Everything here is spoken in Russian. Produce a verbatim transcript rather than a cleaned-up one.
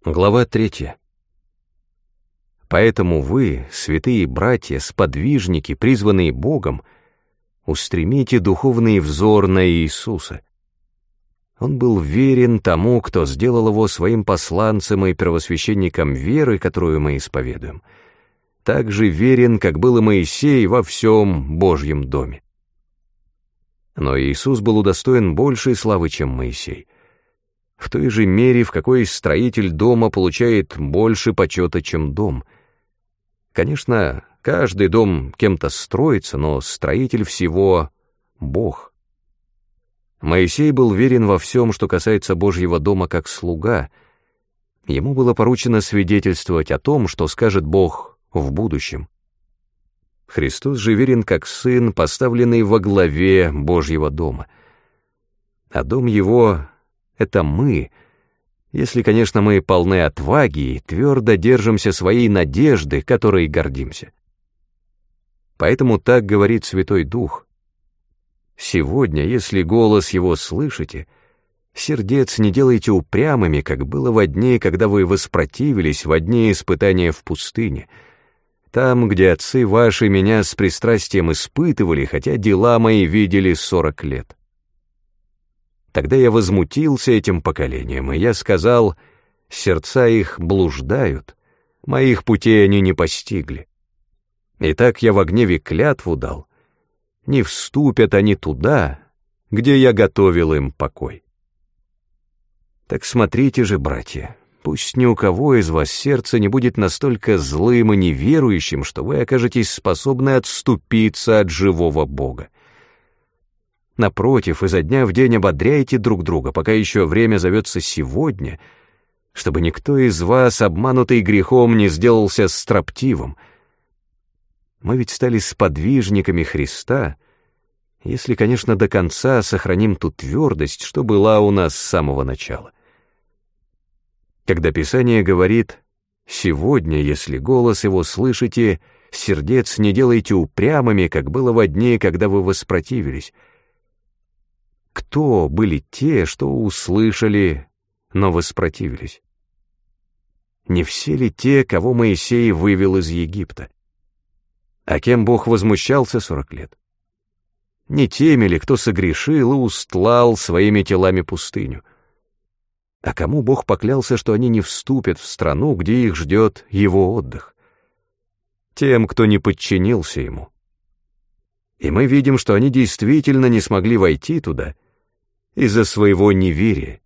Глава третья. Поэтому вы, святые братья, сподвижники, призванные Богом, устремите духовный взор на Иисуса. Он был верен тому, кто сделал его своим посланцем и первосвященником веры, которую мы исповедуем, так же верен, как был и Моисей во всем Божьем доме. Но Иисус был удостоен большей славы, чем Моисей, в той же мере, в какой строитель дома получает больше почета, чем дом. Конечно, каждый дом кем-то строится, но строитель всего — Бог. Моисей был верен во всем, что касается Божьего дома, как слуга. Ему было поручено свидетельствовать о том, что скажет Бог в будущем. Христос же верен как сын, поставленный во главе Божьего дома. А дом его — это мы, если, конечно, мы полны отваги и твердо держимся своей надежды, которой гордимся. Поэтому так говорит Святой Дух. Сегодня, если голос его слышите, сердец не делайте упрямыми, как было во дни, когда вы воспротивились во дни испытания в пустыне, там, где отцы ваши меня с пристрастием испытывали, хотя дела мои видели сорок лет. Тогда я возмутился этим поколением, и я сказал: сердца их блуждают, моих путей они не постигли. Итак, я во гневе клятву дал: не вступят они туда, где я готовил им покой. Так смотрите же, братья, пусть ни у кого из вас сердце не будет настолько злым и неверующим, что вы окажетесь способны отступиться от живого Бога. Напротив, изо дня в день ободряйте друг друга, пока еще время зовется сегодня, чтобы никто из вас, обманутый грехом, не сделался строптивым. Мы ведь стали сподвижниками Христа, если, конечно, до конца сохраним ту твердость, что была у нас с самого начала. Когда Писание говорит: «Сегодня, если голос его слышите, сердец не делайте упрямыми, как было во дни, когда вы воспротивились». Кто были те, что услышали, но воспротивились? Не все ли те, кого Моисей вывел из Египта? А кем Бог возмущался сорок лет? Не теми ли, кто согрешил и устлал своими телами пустыню? А кому Бог поклялся, что они не вступят в страну, где их ждет его отдых? Тем, кто не подчинился ему. И мы видим, что они действительно не смогли войти туда из-за своего неверия.